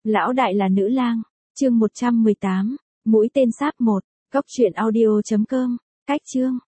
Lão đại là nữ lang, chương 118, mũi tên sáp 1, cóc truyện audio.com, cách chương.